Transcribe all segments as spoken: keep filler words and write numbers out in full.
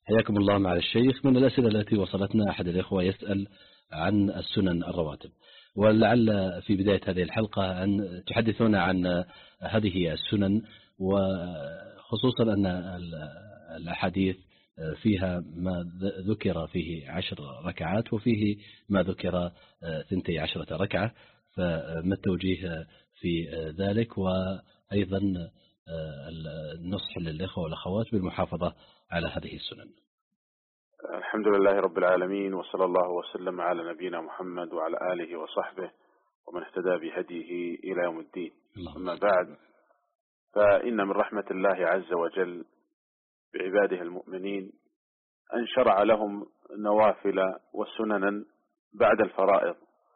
حياكم الله مع الشيخ. من الأسئلة التي وصلتنا أحد الإخوة يسأل عن السنن الرواتب، ولعل في بداية هذه الحلقة أن تحدثونا عن هذه السنن، وخصوصا أن الأحاديث فيها ما ذكر فيه عشر ركعات وفيه ما ذكر ثنتي عشرة ركعة، فما التوجيه في ذلك؟ وأيضا النصح للإخوة والأخوات بالمحافظة على هذه السنن. الحمد لله رب العالمين، وصلى الله وسلم على نبينا محمد وعلى آله وصحبه ومن اهتدى بهديه إلى يوم الدين. أما بعد، فإن من رحمة الله عز وجل بعباده المؤمنين أن شرع لهم نوافل وسننا بعد الفرائض،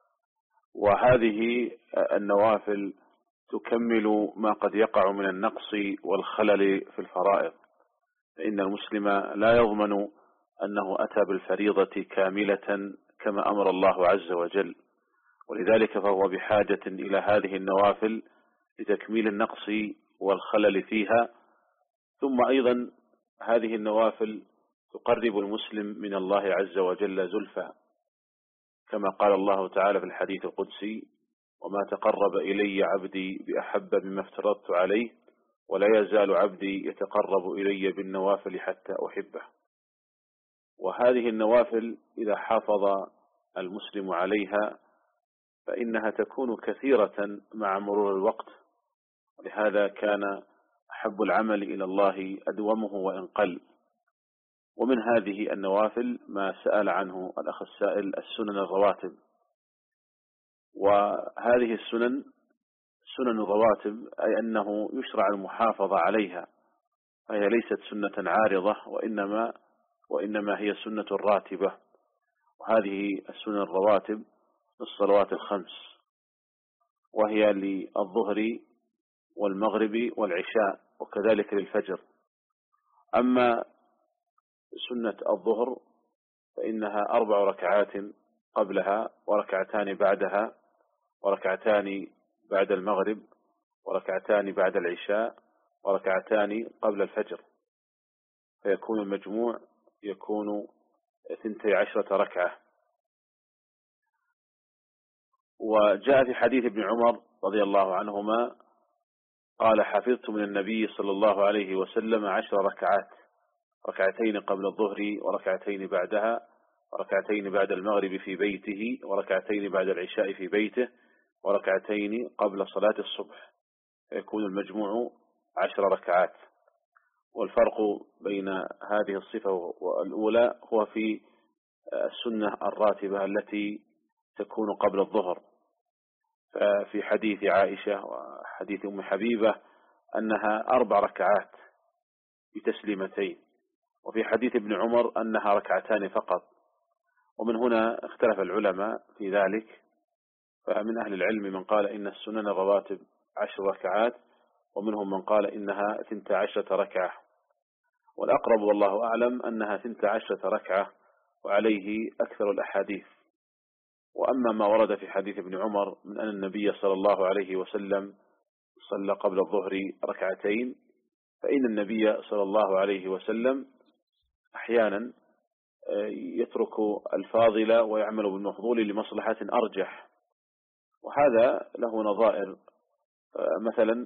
وهذه النوافل تكمل ما قد يقع من النقص والخلل في الفرائض، فإن المسلم لا يضمن أنه أتى بالفريضة كاملة كما أمر الله عز وجل، ولذلك فهو بحاجة إلى هذه النوافل لتكميل النقص والخلل فيها. ثم أيضا هذه النوافل تقرب المسلم من الله عز وجل زلفى، كما قال الله تعالى في الحديث القدسي: وما تقرب إلي عبدي بأحب مما افترضت عليه ولا يزال عبدي يتقرب إلي بالنوافل حتى أحبه. وهذه النوافل إذا حافظ المسلم عليها فإنها تكون كثيرة مع مرور الوقت، ولهذا كان أحب العمل إلى الله أدومه وإن قل. ومن هذه النوافل ما سأل عنه الأخ السائل: السنن الرواتب. وهذه السنن سنن الرواتب أي أنه يشرع المحافظة عليها، فهي ليست سنة عارضة، وإنما وإنما هي سنة راتبة. وهذه السنن الرواتب الصلوات الخمس، وهي للظهر والمغرب والعشاء، وكذلك للفجر. أما سنة الظهر فإنها أربع ركعات قبلها، وركعتان بعدها، وركعتان بعد المغرب، وركعتان بعد العشاء، وركعتان قبل الفجر، فيكون المجموع يكون ثنتي عشرة ركعة. وجاء في حديث ابن عمر رضي الله عنهما قال: حفظت من النبي صلى الله عليه وسلم عشر ركعات، ركعتين قبل الظهر وركعتين بعدها، وركعتين بعد المغرب في بيته، وركعتين بعد العشاء في بيته، وركعتين قبل صلاة الصبح، فيكون المجموع عشر ركعات. والفرق بين هذه الصفة والأولى هو في السنة الراتبة التي تكون قبل الظهر، ففي حديث عائشة وحديث أم حبيبة أنها أربع ركعات بتسليمتين، وفي حديث ابن عمر أنها ركعتان فقط. ومن هنا اختلف العلماء في ذلك، فمن أهل العلم من قال إن السنن الرواتب عشر ركعات، ومنهم من قال إنها ثنت عشرة ركعة، والأقرب والله أعلم أنها ثنت عشرة ركعة، وعليه أكثر الأحاديث. وأما ما ورد في حديث ابن عمر من أن النبي صلى الله عليه وسلم صلى قبل الظهر ركعتين، فإن النبي صلى الله عليه وسلم أحيانا يترك الفاضل ويعمل بالمفضول لمصلحة أرجح، وهذا له نظائر. مثلا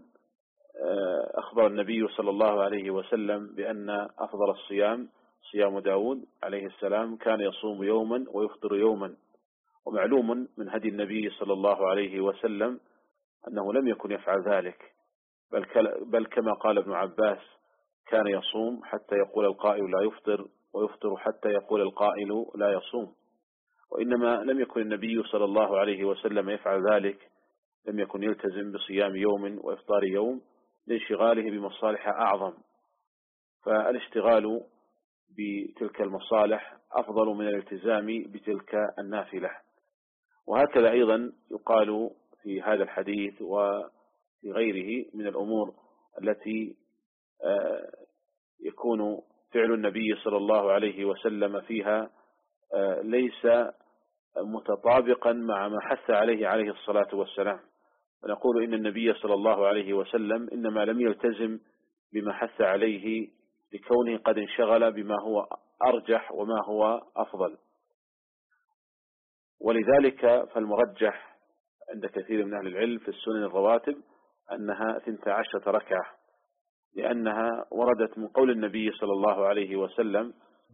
أخبر النبي صلى الله عليه وسلم بأن أفضل الصيام صيام داود عليه السلام، كان يصوم يوما ويفطر يوما. ومعلوم من هدي النبي صلى الله عليه وسلم أنه لم يكن يفعل ذلك، بل, بل كما قال ابن عباس: كان يصوم حتى يقول القائل لا يفطر، ويفطر حتى يقول القائل لا يصوم. وإنما لم يكن النبي صلى الله عليه وسلم يفعل ذلك، لم يكن يلتزم بصيام يوم وإفطار يوم لانشغاله بمصالح أعظم، فالاشتغال بتلك المصالح أفضل من الالتزام بتلك النافلة. وهكذا أيضا يقال في هذا الحديث وفي غيره من الأمور التي يكون فعل النبي صلى الله عليه وسلم فيها ليس متطابقا مع ما حث عليه عليه الصلاة والسلام، ونقول إن النبي صلى الله عليه وسلم إنما لم يلتزم بما حث عليه لكونه قد انشغل بما هو أرجح وما هو أفضل. ولذلك فالمرجح عند كثير من أهل العلم في السنن الرواتب أنها ثنتا عشرة ركعة، لأنها وردت من قول النبي صلى الله عليه وسلم،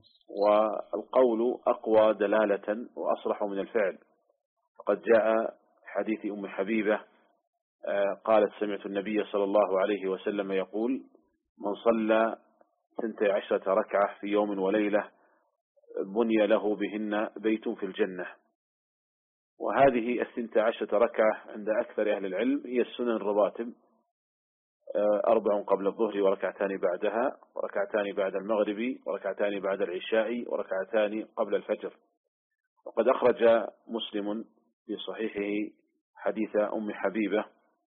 والقول أقوى دلالة وأصرح من الفعل. فقد جاء حديث أم حبيبة قالت سمعت النبي صلى الله عليه وسلم يقول: من صلى ثنتي عشرة ركعة في يوم وليلة بني له بهن بيت في الجنة. وهذه الثنتي عشرة ركعة عند أكثر أهل العلم هي السنن الرواتب، أربع قبل الظهر وركعتان بعدها، وركعتان بعد المغرب، وركعتان بعد العشاء، وركعتان قبل الفجر. وقد أخرج مسلم في صحيحه حديث أم حبيبة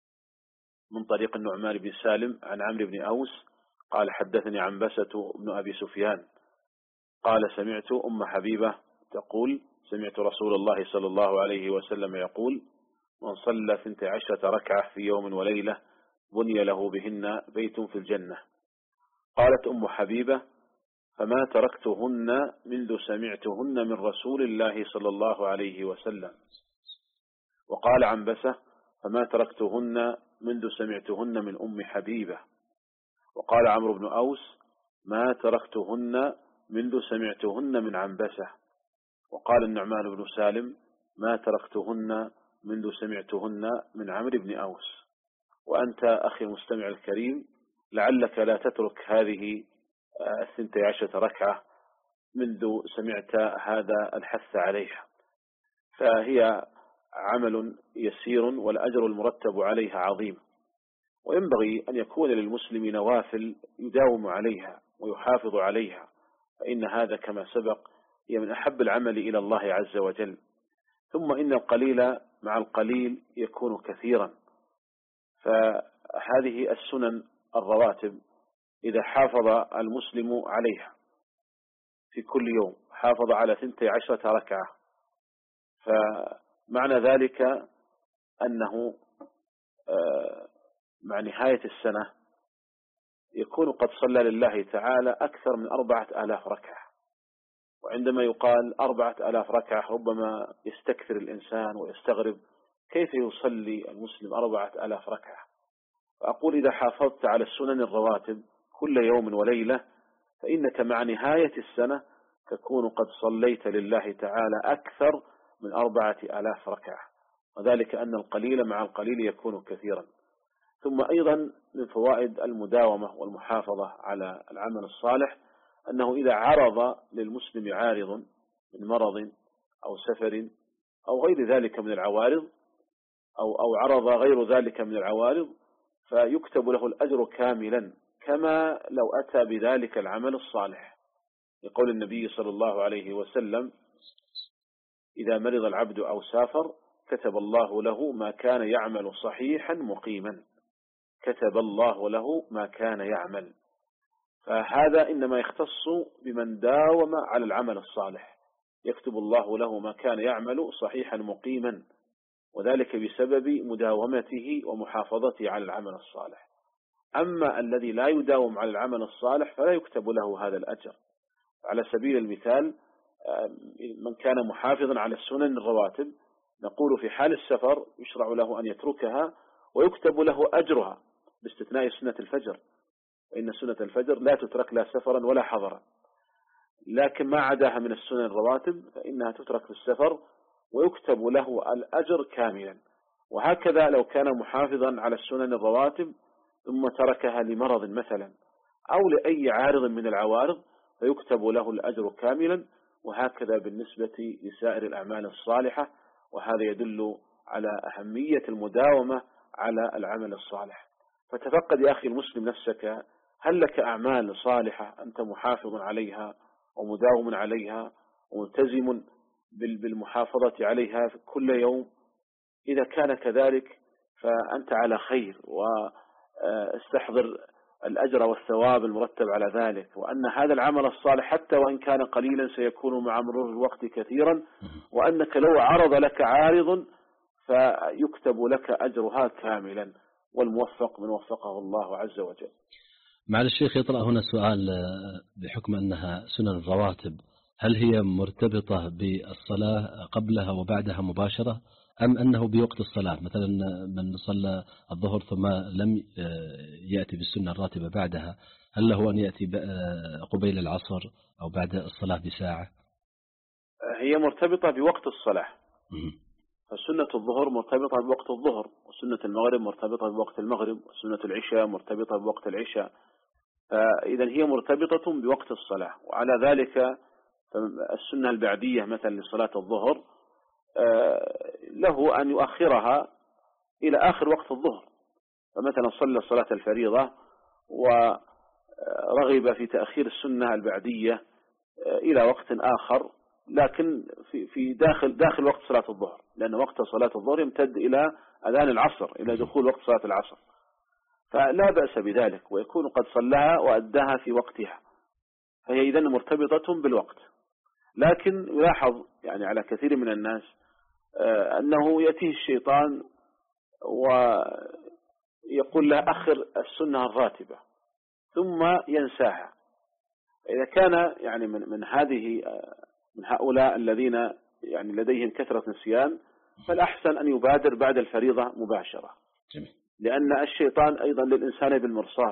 من طريق النعمان بن سالم عن عمرو بن أوس قال: حدثني عنبسة بن أبي سفيان قال: سمعت أم حبيبة تقول: سمعت رسول الله صلى الله عليه وسلم يقول: من صلى ثنتي عشرة ركعة في يوم وليلة بني له بهن بيت في الجنة. قالت أم حبيبة: فما تركتهن منذ سمعتهن من رسول الله صلى الله عليه وسلم. وقال عنبسة: فما تركتهن منذ سمعتهن من أم حبيبة. وقال عمرو بن أوس: ما تركتهن منذ سمعتهن من عنبسة. وقال النعمان بن سالم: ما تركتهن منذ سمعتهن من عمرو بن أوس. وأنت أخي المستمع الكريم لعلك لا تترك هذه الثنتي عشرة ركعة منذ سمعت هذا الحث عليها، فهي عمل يسير والأجر المرتب عليها عظيم. وينبغي أن يكون للمسلم نوافل يداوم عليها ويحافظ عليها، فإن هذا كما سبق هي من أحب العمل إلى الله عز وجل. ثم إن القليل مع القليل يكون كثيرا، فهذه السنن الرواتب إذا حافظ المسلم عليها في كل يوم، حافظ على ثنتي عشرة ركعة، فمعنى ذلك أنه مع نهاية السنة يكون قد صلى لله تعالى أكثر من أربعة آلاف ركعة. وعندما يقال أربعة آلاف ركعة ربما يستكثر الإنسان ويستغرب كيف يصلي المسلم أربعة آلاف ركعة. فأقول إذا حافظت على السنن الرواتب كل يوم وليلة فإنك مع نهاية السنة تكون قد صليت لله تعالى أكثر من أربعة آلاف ركعة، وذلك أن القليل مع القليل يكون كثيرا. ثم أيضا من فوائد المداومة والمحافظة على العمل الصالح أنه إذا عرض للمسلم عارض من مرض أو سفر أو غير ذلك من العوارض أو أو عرض غير ذلك من العوارض فيكتب له الأجر كاملا كما لو أتى بذلك العمل الصالح، لقول النبي صلى الله عليه وسلم: إذا مرض العبد أو سافر كتب الله له ما كان يعمل صحيحا مقيما. كتب الله له ما كان يعمل. فهذا إنما يختص بمن داوم على العمل الصالح، يكتب الله له ما كان يعمل صحيحا مقيما، وذلك بسبب مداومته ومحافظته على العمل الصالح. أما الذي لا يداوم على العمل الصالح فلا يكتب له هذا الأجر. على سبيل المثال من كان محافظا على السنن الرواتب نقول في حال السفر يشرع له أن يتركها ويكتب له أجرها باستثناء سنة الفجر، وإن سنة الفجر لا تترك لا سفرا ولا حضرا، لكن ما عداها من السنن الرواتب فإنها تترك في السفر ويكتب له الأجر كاملا. وهكذا لو كان محافظا على السنن الرواتب ثم تركها لمرض مثلا أو لأي عارض من العوارض فيكتب له الأجر كاملا، وهكذا بالنسبة لسائر الأعمال الصالحة. وهذا يدل على أهمية المداومة على العمل الصالح. فتفقد يا أخي المسلم نفسك، هل لك أعمال صالحة أنت محافظ عليها ومداوم عليها وملتزم بالمحافظة عليها كل يوم؟ إذا كان كذلك فأنت على خير، واستحضر الأجر والثواب المرتب على ذلك، وأن هذا العمل الصالح حتى وإن كان قليلا سيكون مع مرور الوقت كثيرا، وأنك لو عرض لك عارض فيكتب لك أجرها كاملا، والموفق من وفقه الله عز وجل. مع الشيخ يطرأ هنا سؤال بحكم أنها سنن رواتب، هل هي مرتبطة بالصلاة قبلها وبعدها مباشرة أم أنه بوقت الصلاة؟ مثلا من صلى الظهر ثم لم يأتي بالسنة الراتبة بعدها، هل له أن يأتي قبيل العصر أو بعد الصلاة بساعة؟ هي مرتبطة بوقت الصلاة، فسنة الظهر مرتبطة بوقت الظهر، وسنة المغرب مرتبطة بوقت المغرب، وسنة العشاء مرتبطة بوقت العشاء. إذا هي مرتبطة بوقت الصلاة. وعلى ذلك السنة البعدية مثلا لصلاة الظهر له أن يؤخرها إلى آخر وقت الظهر، فمثلا صلى صلاة الفريضة ورغب في تأخير السنة البعدية إلى وقت آخر، لكن في في داخل داخل وقت صلاة الظهر، لأن وقت صلاة الظهر يمتد إلى أذان العصر، إلى دخول وقت صلاة العصر، فلا بأس بذلك، ويكون قد صلىها وأداها في وقتها، فهي إذن مرتبطة بالوقت. لكن يلاحظ يعني على كثير من الناس أنه يأتيه الشيطان ويقول له أخر السنة الراتبة ثم ينساها. إذا كان يعني من من هذه من هؤلاء الذين يعني لديهم كثرة نسيان، فالأحسن أن يبادر بعد الفريضة مباشرة، لأن الشيطان أيضا للإنسان بالمرصاد،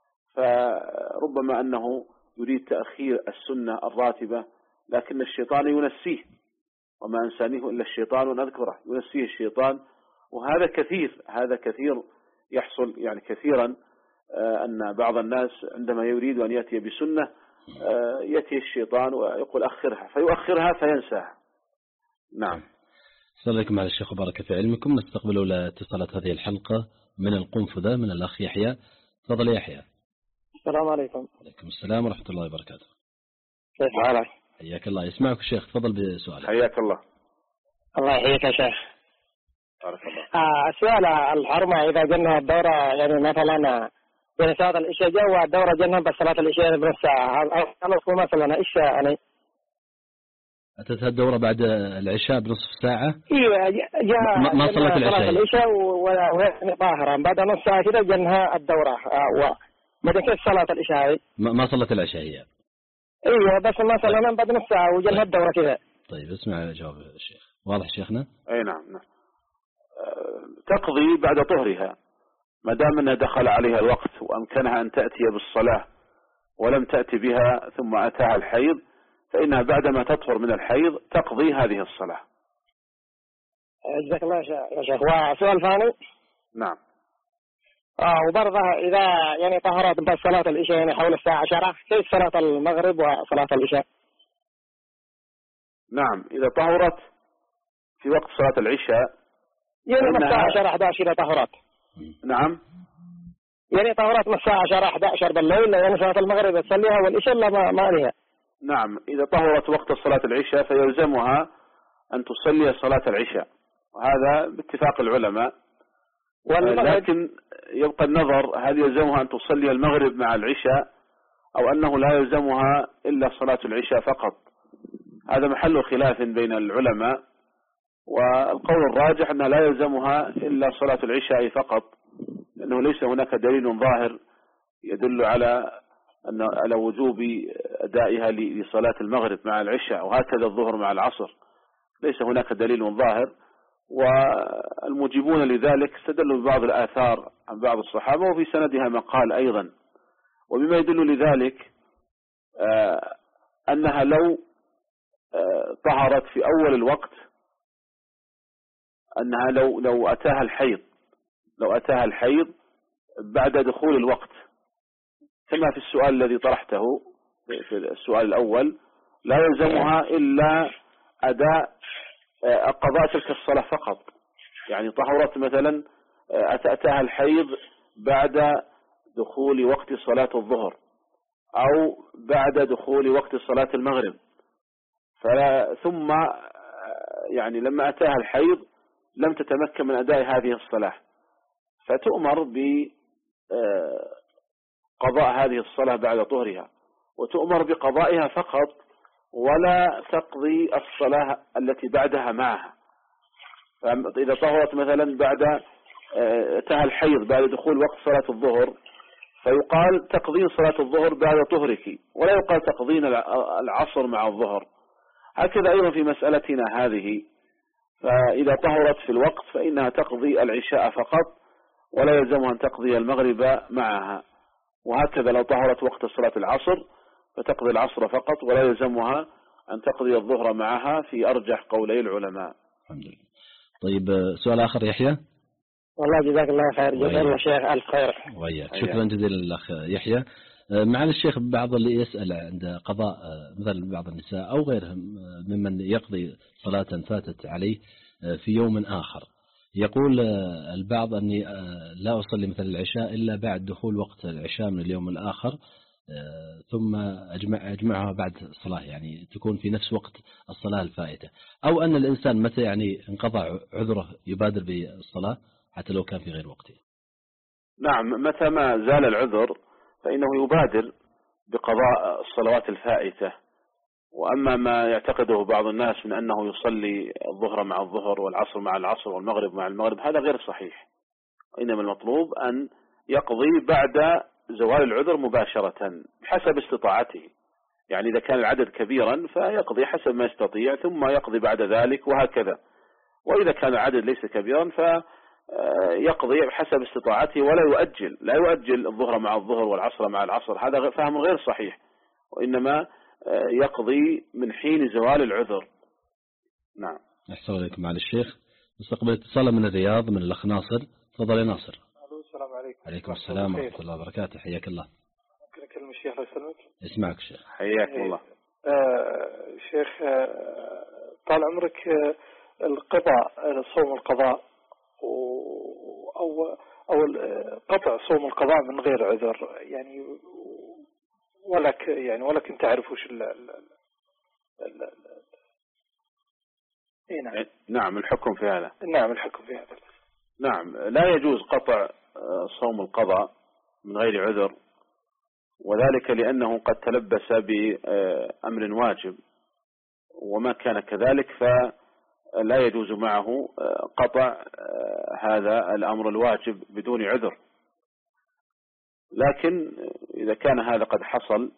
فربما أنه يريد تأخير السنة الراتبة لكن الشيطان ينسيه، وما أنسانيه إلا الشيطان ونذكره، ينسيه الشيطان. وهذا كثير، هذا كثير يحصل يعني كثيرا، أن بعض الناس عندما يريد أن يأتي بسنة يأتي الشيطان ويقول أخرها، فيؤخرها فينساها. نعم. السلام عليكم مع الشيخ وبارك في علمكم. نستقبل لاتصالات هذه الحلقة من القنفذة من الأخ يحيى. تفضل يا يحيى. السلام عليكم. وعليكم السلام ورحمة الله وبركاته. كيف حالك؟ حياك الله. يسمعك الشيخ، تفضل بسؤالك. حياك الله. الله يحييك يا شيخ. بارك الله. آه السؤال الحرمة إذا جنها الدورة يعني مثلا بين صلاة العشاء جوا الدورة جنها بس صلاة العشاء بنص ساعة، هل أصل مثلا إيش يعني؟ أتت الدورة بعد العشاء بنصف ساعة؟ إيوه جاء ما, ما صلت العشاء. صلاة العشاء وهي طاهرة بعد نص ساعة كده جنها الدورة، آه ومدى كيف صلاة العشاء؟ ما, ما صلت العشاء هي؟ إيوه بس مثلا بعد نص ساعة وجنها الدورة كده. طيب اسمع جواب الشيخ. واضح شيخنا؟ أي نعم نعم. تقضي بعد طهرها ما دام أنها دخل عليها الوقت وأمكنها أن تأتي بالصلاة ولم تأتي بها ثم أتاها الحيض، فإنها بعدما تطهر من الحيض تقضي هذه الصلاة. جزاك الله يا شيخ. وسؤال ثاني. نعم. آه وبرضه إذا يعني طهرت بس صلاة العشاء يعني حول الساعة عشرة، كيف صلاة المغرب وصلاة العشاء؟ نعم إذا طهرت في وقت صلاة العشاء يعني من الساعة عشرة أحد عشر إذا طهرت. نعم. يعني طهرت من الساعة عشرة أحد عشر بالليل يعني صلاة المغرب تصليها والعشاء لا ما ما لها. نعم إذا طهرت وقت صلاة العشاء فيلزمها أن تصلي صلاة العشاء، وهذا باتفاق العلماء. لكن يبقى النظر هل يلزمها أن تصلي المغرب مع العشاء أو أنه لا يلزمها إلا صلاة العشاء فقط. هذا محل خلاف بين العلماء، والقول الراجح أنها لا يلزمها إلا صلاة العشاء فقط، لأنه ليس هناك دليل ظاهر يدل على أن على وجوب أدائها لصلاة المغرب مع العشاء، وهكذا الظهر مع العصر، ليس هناك دليل ظاهر. والمجيبون لذلك استدلوا ببعض الآثار عن بعض الصحابة وفي سندها مقال أيضا. وبما يدل لذلك أنها لو طهرت في أول الوقت، أنها لو لو أتاها الحيض لو أتاها الحيض بعد دخول الوقت، كما في السؤال الذي طرحته في السؤال الأول، لا يلزمها إلا أداء قضاء تلك الصلاة فقط. يعني طهرت مثلا أتاها الحيض بعد دخول وقت صلاة الظهر أو بعد دخول وقت صلاة المغرب، ثم يعني لما أتاها الحيض لم تتمكن من أداء هذه الصلاة، فتؤمر بقضاء هذه الصلاة بعد طهرها، وتؤمر بقضائها فقط ولا تقضي الصلاة التي بعدها معها. فإذا طهرت مثلا بعد أتاها الحيض بعد دخول وقت صلاة الظهر، فيقال تقضين صلاة الظهر بعد طهرك، ولا يقال تقضين العصر مع الظهر. هكذا أيضا في مسألتنا هذه، فإذا طهرت في الوقت فإنها تقضي العشاء فقط، ولا يلزمها أن تقضي المغرب معها. وهكذا لو طهرت وقت صلاة العصر فتقضي العصر فقط، ولا يلزمها أن تقضي الظهر معها في أرجح قولي العلماء. الحمد لله. طيب سؤال آخر يحيى. والله جزاك الله خير. جزاك الله شيخ ألف خير. وياك. شكرا جزيلا للأخ يحيى. معنا الشيخ بعض اللي يسأل عند قضاء مثل بعض النساء أو غيرهم ممن يقضي صلاة فاتت عليه في يوم آخر، يقول البعض أني لا أصلي مثل العشاء إلا بعد دخول وقت العشاء من اليوم الآخر، ثم أجمع أجمعها بعد الصلاة، يعني تكون في نفس وقت الصلاة الفائتة، أو أن الإنسان متى يعني انقضى عذره يبادر بالصلاة حتى لو كان في غير وقته. نعم، متى ما زال العذر فإنه يبادر بقضاء الصلوات الفائتة. وأما ما يعتقده بعض الناس من أنه يصلي الظهر مع الظهر والعصر مع العصر والمغرب مع المغرب، هذا غير صحيح. إنما المطلوب أن يقضي بعد زوال العذر مباشرة بحسب استطاعته. يعني إذا كان العدد كبيرا فيقضي حسب ما يستطيع ثم يقضي بعد ذلك، وهكذا. وإذا كان العدد ليس كبيرا فيقضي بحسب استطاعته ولا يؤجل، لا يؤجل الظهر مع الظهر والعصر مع العصر، هذا فهم غير صحيح. وإنما يقضي من حين زوال العذر. نعم. أحسن عليكم معالي الشيخ. مستقبل اتصال من الرياض من الأخ ناصر. تفضل يا ناصر. السلام عليكم. عليكم السلام ورحمة الله وبركاته. حياك الله. ممكن أكلم الشيخ لو سلمك؟ اسمعك شيخ. حياك الله. آه شيخ، آه طال عمرك، آه القضاء، صوم القضاء أو أو قطع صوم القضاء من غير عذر، يعني ولك يعني ولكن تعرف وش ال ال ال ال إيه نعم. نعم الحكم في هذا. نعم الحكم في هذا. نعم، لا يجوز قطع صوم القضاء من غير عذر، وذلك لأنه قد تلبس بأمر واجب، وما كان كذلك فلا يجوز معه قطع هذا الأمر الواجب بدون عذر. لكن إذا كان هذا قد حصل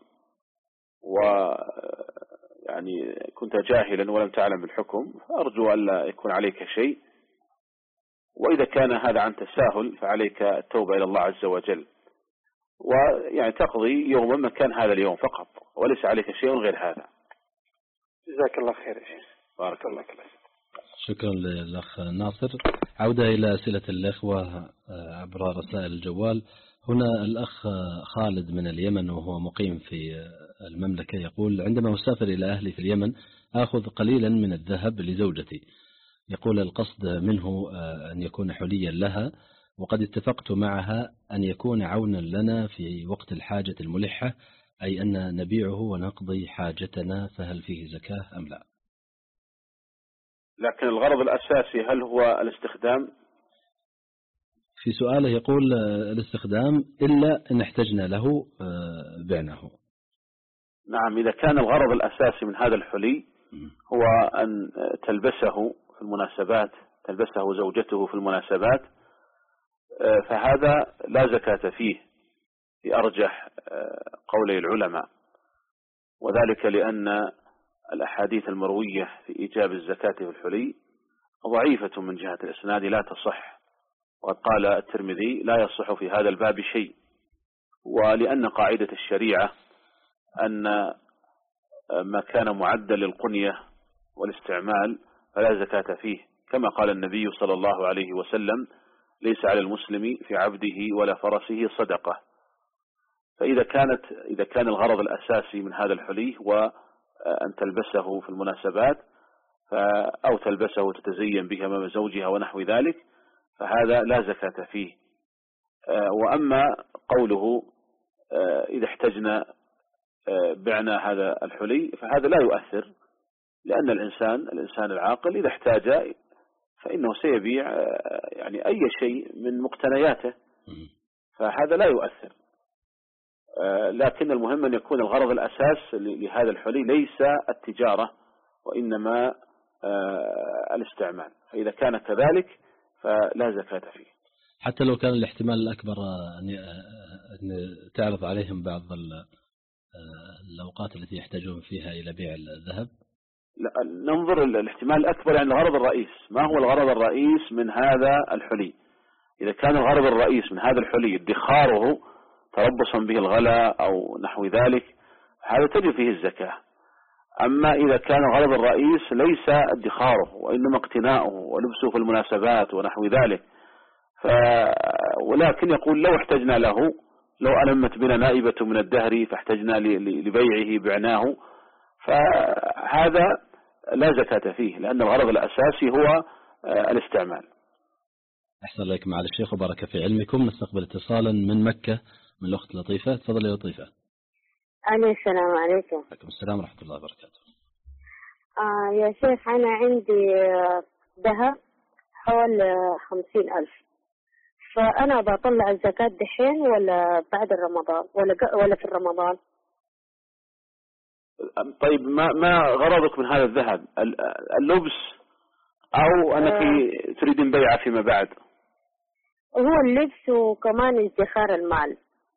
ويعني كنت جاهلا ولم تعلم بالحكم، فأرجو ألا يكون عليك شيء. وإذا كان هذا عن تساهل فعليك التوبة إلى الله عز وجل، ويعني تقضي يوما مكان هذا اليوم فقط، وليس عليك شيء غير هذا. جزاك الله خير يا شيخ. بارك الله فيك. شكرا للأخ ناصر. عودة إلى أسئلة الإخوة عبر رسائل الجوال. هنا الأخ خالد من اليمن وهو مقيم في المملكة يقول: عندما أسافر إلى أهلي في اليمن أخذ قليلا من الذهب لزوجتي. يقول القصد منه أن يكون حليا لها، وقد اتفقت معها أن يكون عونا لنا في وقت الحاجة الملحة، أي أن نبيعه ونقضي حاجتنا، فهل فيه زكاة أم لا؟ لكن الغرض الأساسي هل هو الاستخدام؟ في سؤاله يقول الاستخدام إلا إن احتجنا له بعناه. نعم، إذا كان الغرض الأساسي من هذا الحلي هو أن تلبسه في المناسبات، تلبسه زوجته في المناسبات، فهذا لا زكاة فيه في أرجح قولي العلماء، وذلك لأن الأحاديث المروية في إيجاب الزكاة في الحلي ضعيفة من جهة الإسناد لا تصح، وقد قال الترمذي لا يصح في هذا الباب شيء. ولأن قاعدة الشريعة أن ما كان معدا للقنية والاستعمال فلا زكاة فيه، كما قال النبي صلى الله عليه وسلم: ليس على المسلم في عبده ولا فرسه صدقة. فإذا كانت إذا كان الغرض الأساسي من هذا الحلي هو أن تلبسه في المناسبات أو تلبسه تتزين به أمام زوجها ونحو ذلك، فهذا لا زكاة فيه. وأما قوله إذا احتجنا بعنا هذا الحلي فهذا لا يؤثر، لأن الإنسان الإنسان العاقل إذا احتاج فإنه سيبيع يعني أي شيء من مقتنياته، فهذا لا يؤثر. لكن المهم أن يكون الغرض الأساس لهذا الحلي ليس التجارة وإنما الاستعمال، فإذا كان كذلك فلا زكاة فيه. حتى لو كان الاحتمال الأكبر أن أن تعرض عليهم بعض الأوقات التي يحتاجون فيها إلى بيع الذهب؟ لا، ننظر الاحتمال الأكبر يعني الغرض الرئيس. ما هو الغرض الرئيس من هذا الحلي؟ إذا كان الغرض الرئيس من هذا الحلي ادخاره تربصا به الغلاء أو نحو ذلك، هذا تجب فيه الزكاة. أما إذا كان الغرض الرئيس ليس ادخاره وإنما اقتناؤه ولبسه في المناسبات ونحو ذلك، ف... ولكن يقول لو احتجنا له، لو ألمت بنا نائبة من الدهر فاحتجنا لبيعه بعناه، فهذا لا زكاة فيه، لأن الغرض الأساسي هو الاستعمال. أحسن لك معالي الشيخ وبارك في علمكم. نستقبل اتصالا من مكة من الأخت لطيفة. تفضل يا لطيفة. عليكم السلام. عليكم. عليكم السلام ورحمة الله وبركاته. آه يا شيخ، أنا عندي ذهب حوالي خمسين ألف، فأنا بطلع الزكاة دحين ولا بعد رمضان ولا ولا في رمضان؟ طيب ما ما غرضك من هذا الذهب؟ اللبس أو أنك آه تريدين بيعه فيما بعد؟ هو اللبس وكمان ادخار المال.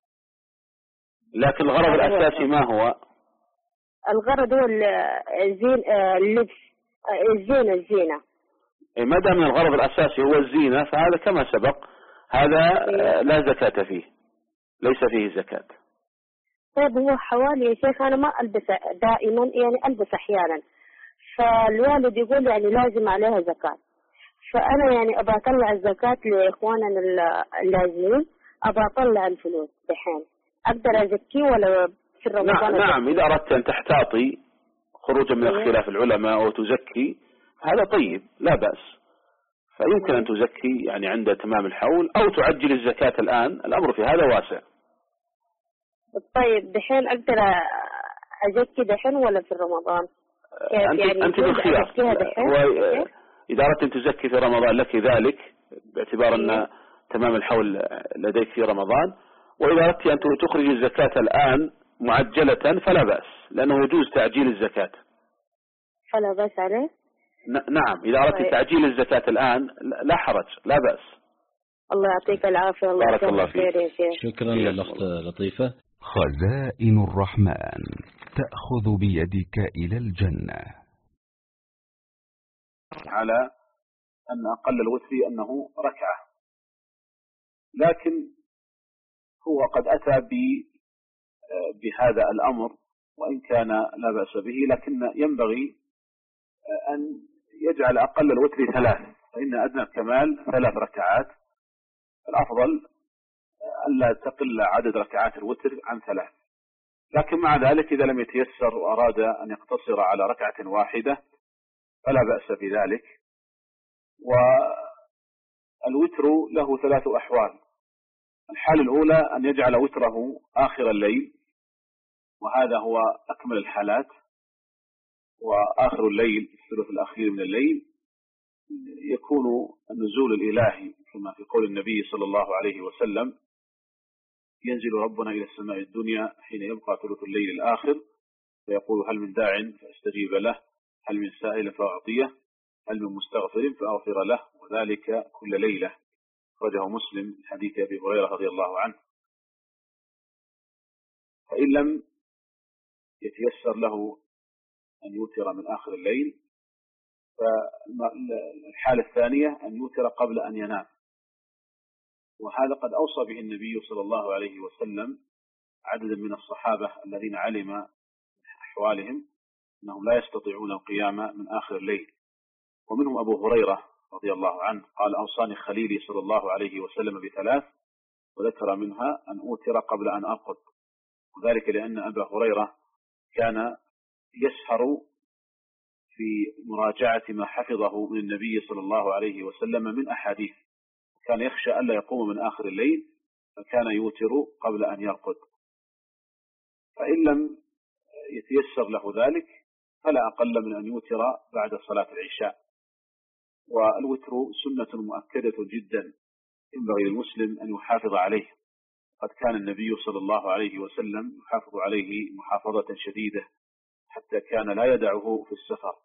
لكن الغرض الأساسي ما هو؟ الغرض هو الزين اللبس الزينة الزينة. ما دام من الغرض الأساسي هو الزينة فهذا كما سبق، هذا لا زكاة فيه، ليس فيه زكاة. طيب هو حوالي يا شيخ أنا ما ألبس دائما، يعني ألبس أحيانا، فالوالد يقول يعني لازم عليها زكاة، فأنا يعني أبى أطلع الزكاة لإخواننا اللازمين، أبى أطلع الفلوس دحين، أقدر أزكي ولا في رمضان؟ نعم, نعم إذا أردت أن تحتاطي خروجا من اختلاف العلماء وتزكي هذا طيب لا بأس، فيمكن أن تزكي يعني عند تمام الحول أو تعجل الزكاة الآن، الأمر في هذا واسع. طيب دحين أقدر أزكي دحين ولا في رمضان؟ أنت, يعني أنت بالخيار، إذا أردت أن تزكي في رمضان لك ذلك باعتبار أن تمام الحول لديك في رمضان، وإذا أردت أن تخرج الزكاة الآن معجلة فلا بأس، لأنه يجوز تعجيل الزكاة. فلا بأس عليه؟ نعم إذا أردت طيب. تعجيل الزكاة الآن لا حرج، لا بأس. الله يعطيك العافية. الله بارك الله فيك. شكرا للأخت لطيفة. خزائن الرحمن تأخذ بيدك إلى الجنة. على أن أقل الوتر أنه ركعة، لكن هو قد أتى بهذا الأمر وإن كان لا بأس به، لكن ينبغي أن يجعل أقل الوتر ثلاث، فإن أدنى الكمال ثلاث ركعات، الأفضل ألا تقل عدد ركعات الوتر عن ثلاث. لكن مع ذلك إذا لم يتيسر وأراد أن يقتصر على ركعة واحدة فلا بأس بذلك. والوتر له ثلاث أحوال. الحالة الأولى أن يجعل وتره آخر الليل، وهذا هو أكمل الحالات، وآخر الليل الثلث الأخير من الليل يكون النزول الإلهي كما في قول النبي صلى الله عليه وسلم: ينزل ربنا إلى السماء الدنيا حين يبقى ثلث الليل الآخر فيقول: هل من داع فاستجيب له، هل من سائل فأعطيه، هل من مستغفر فأغفر له، وذلك كل ليلة. أخرجه مسلم حديث أبي هريرة رضي الله عنه. فإن لم يتيسر له أن يوتر من آخر الليل فالحالة الثانية أن يوتر قبل أن ينام، وهذا قد أوصى به النبي صلى الله عليه وسلم عددا من الصحابة الذين علم أحوالهم أنهم لا يستطيعون القيام من آخر الليل، ومنهم أبو هريرة رضي الله عنه قال: أوصاني خليلي صلى الله عليه وسلم بثلاث، وذكر منها أن أوتر قبل أن أرقد، وذلك لأن أبا هريرة كان يسهر في مراجعة ما حفظه من النبي صلى الله عليه وسلم من أحاديث، كان يخشى ألا يقوم من آخر الليل فكان يوتر قبل أن يرقد. فإن لم يتيسر له ذلك فلا أقل من أن يوتر بعد صلاة العشاء. والوتر سنة مؤكدة جدا ينبغي للمسلم أن يحافظ عليه، قد كان النبي صلى الله عليه وسلم يحافظ عليه محافظة شديدة حتى كان لا يدعه في السفر.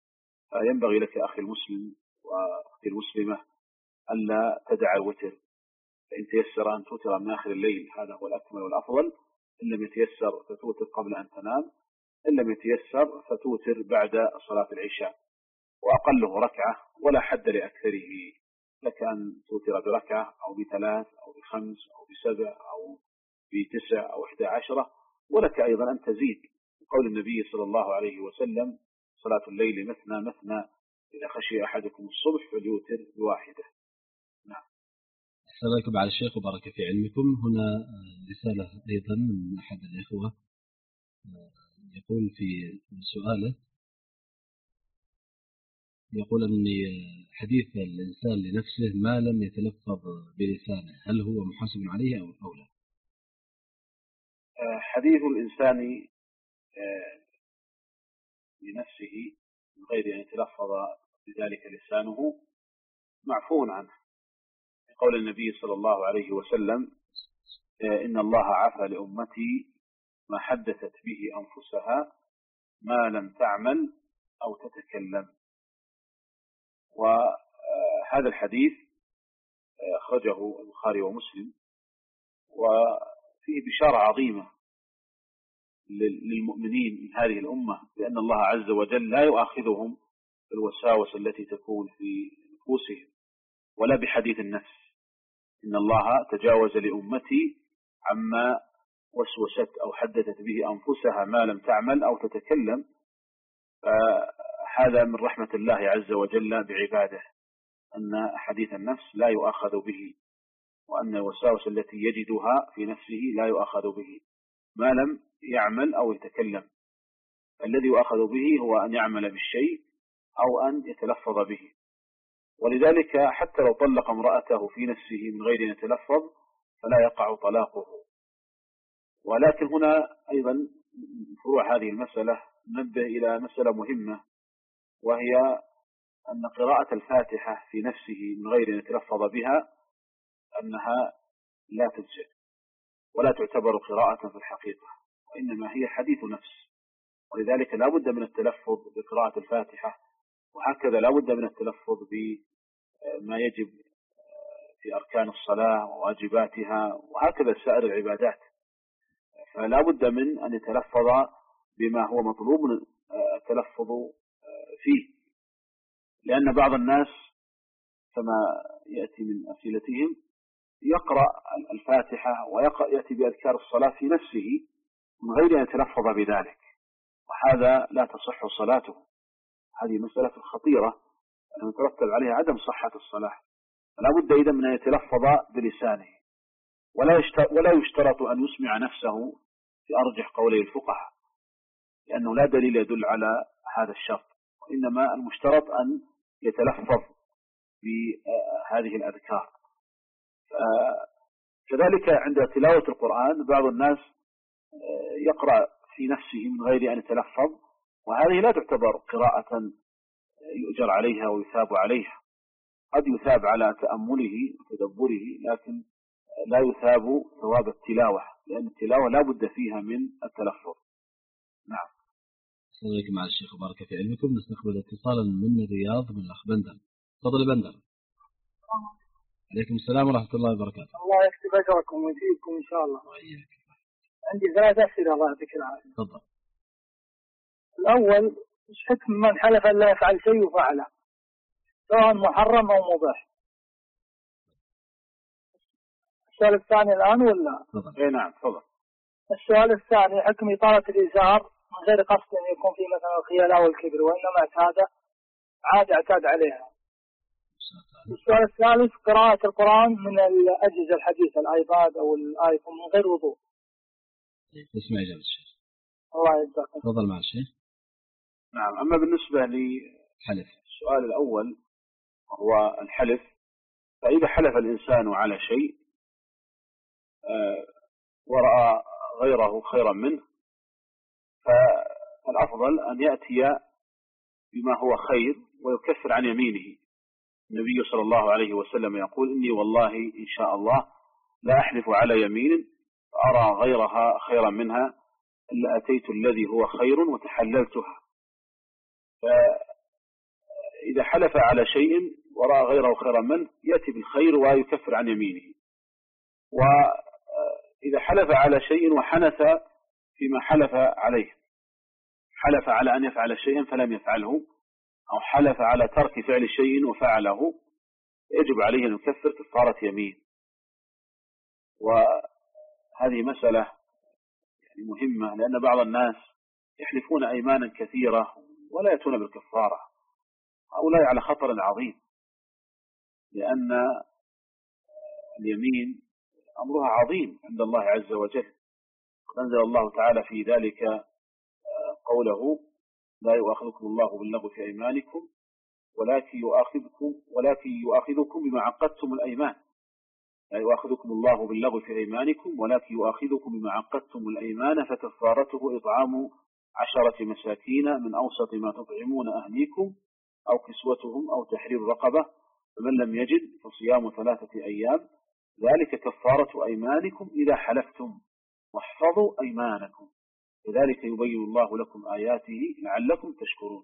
فينبغي لك أخي المسلم وأختي المسلمة ألا تدع الوتر، فإن تيسر أن توتر من آخر الليل هذا هو الأكمل والأفضل، إن لم يتيسر فتوتر قبل أن تنام، إن لم يتيسر فتوتر بعد صلاة العشاء، وأقله ركعة ولا حد لأكثره، لك أن توتر بركعة أو بثلاث أو بخمس أو بسبع أو بتسع أو إحدى عشرة، ولك أيضا أن تزيد، قول النبي صلى الله عليه وسلم صلاة الليل مثنى مثنى إذا خشي أحدكم الصبح فليوتر بواحدة. نعم. السلام عليكم على الشيخ وبارك في علمكم. هنا رسالة أيضا من أحد الإخوة يقول في سؤاله، يقول أن حديث الإنسان لنفسه ما لم يتلفظ بلسانه هل هو محاسب عليه أو لا؟ حديث الإنسان لنفسه من غير أن يتلفظ بذلك لسانه معفو عنه، قول النبي صلى الله عليه وسلم إن الله عفى لأمتي ما حدثت به أنفسها ما لم تعمل أو تتكلم. وهذا الحديث أخرجه البخاري ومسلم، وفيه بشارة عظيمة للمؤمنين من هذه الأمة بأن الله عز وجل لا يؤاخذهم بالوساوس التي تكون في نفوسهم ولا بحديث النفس. إن الله تجاوز لأمتي عما وسوست أو حدثت به أنفسها ما لم تعمل أو تتكلم. فهذا من رحمة الله عز وجل بعباده أن حديث النفس لا يؤاخذ به، وأن الوساوس التي يجدها في نفسه لا يؤاخذ به ما لم يعمل أو يتكلم. الذي يؤاخذ به هو أن يعمل بالشيء أو أن يتلفظ به. ولذلك حتى لو طلق امرأته في نفسه من غير أن يتلفظ فلا يقع طلاقه. ولكن هنا أيضا من فروع هذه المسألة ننبه إلى مسألة مهمة، وهي أن قراءة الفاتحة في نفسه من غير أن يتلفظ بها أنها لا تجزئ ولا تعتبر قراءة في الحقيقة، وإنما هي حديث نفس. ولذلك لا بد من التلفظ بقراءة الفاتحة، وهكذا لا بد من التلفظ بما يجب في أركان الصلاة وواجباتها، وهكذا سائر العبادات. فلا بد من أن يتلفظ بما هو مطلوب التلفظ فيه، لأن بعض الناس كما يأتي من أسئلتهم يقرأ الفاتحة ويأتي بأذكار الصلاة في نفسه من غير أن يتلفظ بذلك، وهذا لا تصح صلاته. هذه مسألة خطيرة أن يترتب عليها عدم صحة الصلاة. فلا بد إذا من أن يتلفظ بلسانه، ولا يشترط أن يسمع نفسه في أرجح قولي الفقهاء، لأنه لا دليل يدل على هذا الشرط، وإنما المشترط أن يتلفظ بهذه الأذكار. كذلك عند تلاوة القرآن بعض الناس يقرأ في نفسه من غير أن يتلفظ، وهذه لا تعتبر قراءة يؤجر عليها ويثاب عليها. قد يثاب على تأمله وتدبره، لكن لا يثاب ثواب التلاوة، لأن التلاوة لا بد فيها من التلفظ. نعم. السلام عليكم مع الشيخ وبارك في علمكم. نستقبل اتصالا من الرياض من الأخ بندر. تفضل بندر. عليكم السلام ورحمة الله وبركاته. الله يكتب أجركم ويزيدكم إن شاء الله. وإياك. عندي ثلاث أسئلة الله يعطيك العافية. تفضل. الأول، ايش حكم من حلف أن لا يفعل شيء وفعله سواء محرم أو مباح؟ السؤال الثاني الآن ولا؟ تفضل. إيه نعم تفضل. السؤال الثاني، حكم إطالة الإزار من غير قصد أن يكون في مثلا الخيلاء أو الكبر، وإنما اعتاد عاد اعتاد عليها. السؤال الثالث، قراءة القرآن من الأجهزة الحديثة الآيباد أو الآيفون من غير وضوء. اسمع إجابة الشيخ. الله يجزاك. تفضل مع الشيخ. نعم. أما بالنسبة للحلف السؤال الأول هو الحلف، فإذا حلف الإنسان على شيء ورأى غيره خيرا منه فالأفضل أن يأتي بما هو خير ويكفر عن يمينه. النبي صلى الله عليه وسلم يقول إني والله إن شاء الله لا أحلف على يمين فأرى غيرها خيرا منها إلا أتيت الذي هو خير وتحللتها. فإذا حلف على شيء ورأى غيره خيرا منه يأتي بالخير ويكفر عن يمينه. وإذا حلف على شيء وحنث فيما حلف عليه، حلف على أن يفعل شيئا فلم يفعله، أو حلف على ترك فعل شيء وفعله، يجب عليه أن يكفر كفارة يمين. وهذه مسألة يعني مهمة، لأن بعض الناس يحلفون أيمانا كثيرة ولا يأتون بالكفارة، هؤلاء على خطر عظيم، لأن اليمين أمرها عظيم عند الله عز وجل. أنزل الله تعالى في ذلك قوله: لا يؤاخذكم الله باللغو في أيمانكم ولكن يؤاخذكم ولكن يؤاخذكم بما عقدتم الأيمان. لا يؤاخذكم الله باللغو في أيمانكم ولكن يؤاخذكم بما عقدتم الأيمان فكفارته إطعام عشرة مساكين من أوسط ما تطعمون أهليكم أو كسوتهم أو تحرير رقبة، فمن لم يجد فصيام ثلاثة أيام ذلك كفارة أيمانكم إذا حلفتم واحفظوا أيمانكم كذلك يبين الله لكم آياته لعلكم تشكرون.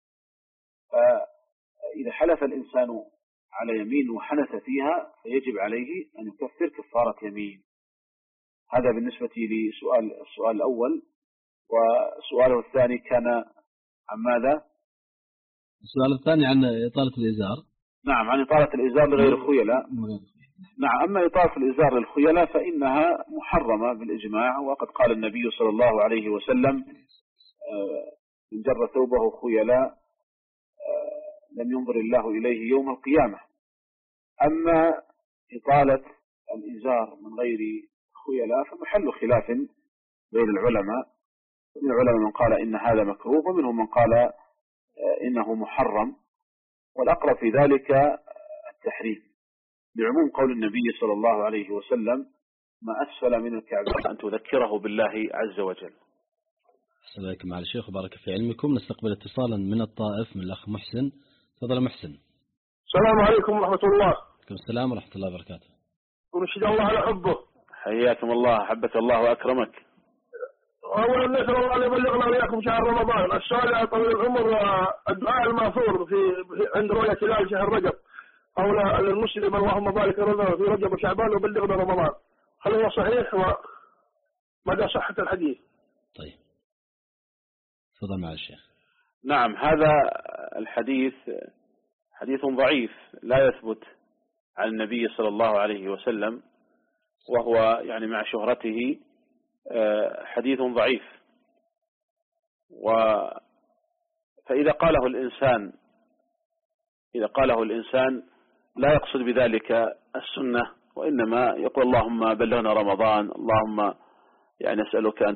فإذا حلف الإنسان على يمين وحنث فيها فيجب عليه أن يكفر كفارة يمين. هذا بالنسبة لسؤال السؤال الأول. وسؤاله الثاني كان عن ماذا؟ السؤال الثاني عن إطالة الإزار. نعم، عن إطالة الإزار لغير الخيلاء. نعم، أما إطالة الإزار للخيلاء فإنها محرمة بالإجماع، وقد قال النبي صلى الله عليه وسلم: من جر ثوبه خيلاء لم ينظر الله إليه يوم القيامة. أما إطالة الإزار من غير خيلاء فمحل خلاف بين العلماء، من العلماء من قال إن هذا مكروه ومنهم من قال إنه محرم، والأقرب في ذلك التحريم بعموم قول النبي صلى الله عليه وسلم: ما أسفل من الكعبين أن تذكره بالله عز وجل. السلام عليكم مع الشيخ وبارك في علمكم. نستقبل اتصالا من الطائف من الأخ محسن. تفضل محسن. السلام عليكم ورحمة الله. عليكم السلام ورحمة الله وبركاته. ونشهد الله على حبه. حياكم الله، حبك الله وأكرمك. أولا نسأل الله أن يبلغنا وإياكم شهر رمضان. السؤال يا طويل العمر، الدعاء الماثور في عند رؤية هلال شهر رجب قول للمسلم: اللهم بارك لنا في رجب وشعبان وبلغنا رمضان، هل هو صحيح ومدى صحة الحديث؟ طيب تفضل مع الشيخ. نعم، هذا الحديث حديث ضعيف لا يثبت عن النبي صلى الله عليه وسلم، وهو يعني مع شهرته حديث ضعيف. و فإذا قاله الإنسان إذا قاله الإنسان لا يقصد بذلك السنة، وإنما يقول: اللهم بلغنا رمضان، اللهم يعني نسألك أن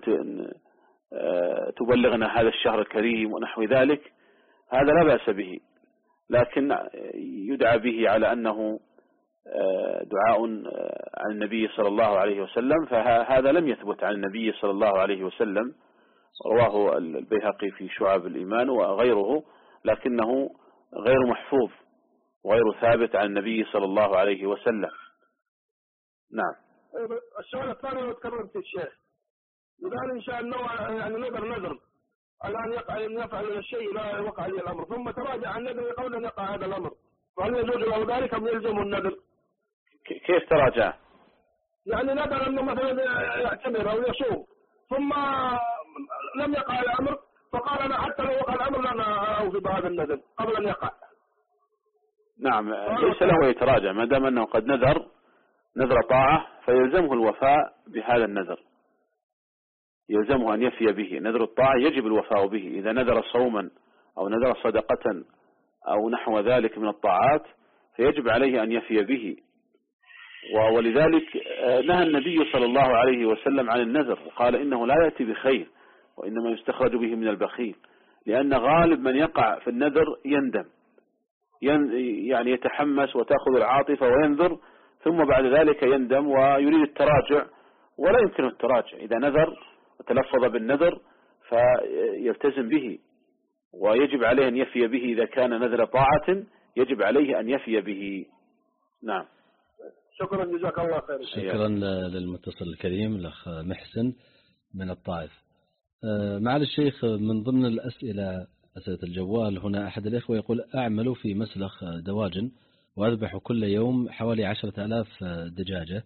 تبلغنا هذا الشهر الكريم ونحو ذلك. هذا لا بأس به، لكن يدعى به على أنه دعاء عن النبي صلى الله عليه وسلم، فهذا لم يثبت عن النبي صلى الله عليه وسلم. رواه البيهقي في شعب الإيمان وغيره، لكنه غير محفوظ وغير ثابت عن النبي صلى الله عليه وسلم. نعم. السؤال الثاني لو تكرمت الشيخ، يقال إن شاء الله يعني نذر نذر الآن يقع أن يفعل الشيء لا وقع عليه الأمر، ثم تراجع عن النذر يقول أن يقع هذا الأمر، فهل يجوز له ذلك أم يلزم النذر؟ كيف تراجع؟ يعني نذر أنه مثلا يعتمر أو يصوم ثم لم يقع الأمر، فقال أنا حتى لو وقع الأمر لن أوفي بهذا النذر قبل أن يقع. نعم، ليس له يتراجع ما دام أنه قد نذر نذر طاعة، فيلزمه الوفاء بهذا النذر، يلزمه أن يفي به. نذر الطاعة يجب الوفاء به. إذا نذر صوما أو نذر صدقة أو نحو ذلك من الطاعات فيجب عليه أن يفي به. ولذلك نهى النبي صلى الله عليه وسلم عن النذر، وقال إنه لا يأتي بخير وإنما يستخرج به من البخيل، لأن غالب من يقع في النذر يندم، يعني يتحمس وتأخذ العاطفة وينذر، ثم بعد ذلك يندم ويريد التراجع، ولا يمكن التراجع. إذا نذر وتلفظ بالنذر فيلتزم به، ويجب عليه أن يفي به. إذا كان نذر طاعة يجب عليه أن يفي به. نعم. شكرا، جزاك الله خير. شكرا للمتصل الكريم الأخ محسن من الطائف. معالي الشيخ، من ضمن الأسئلة أسئلة الجوال هنا أحد الإخوة يقول: أعمل في مسلخ دواجن وأذبح كل يوم حوالي عشرة آلاف دجاجة،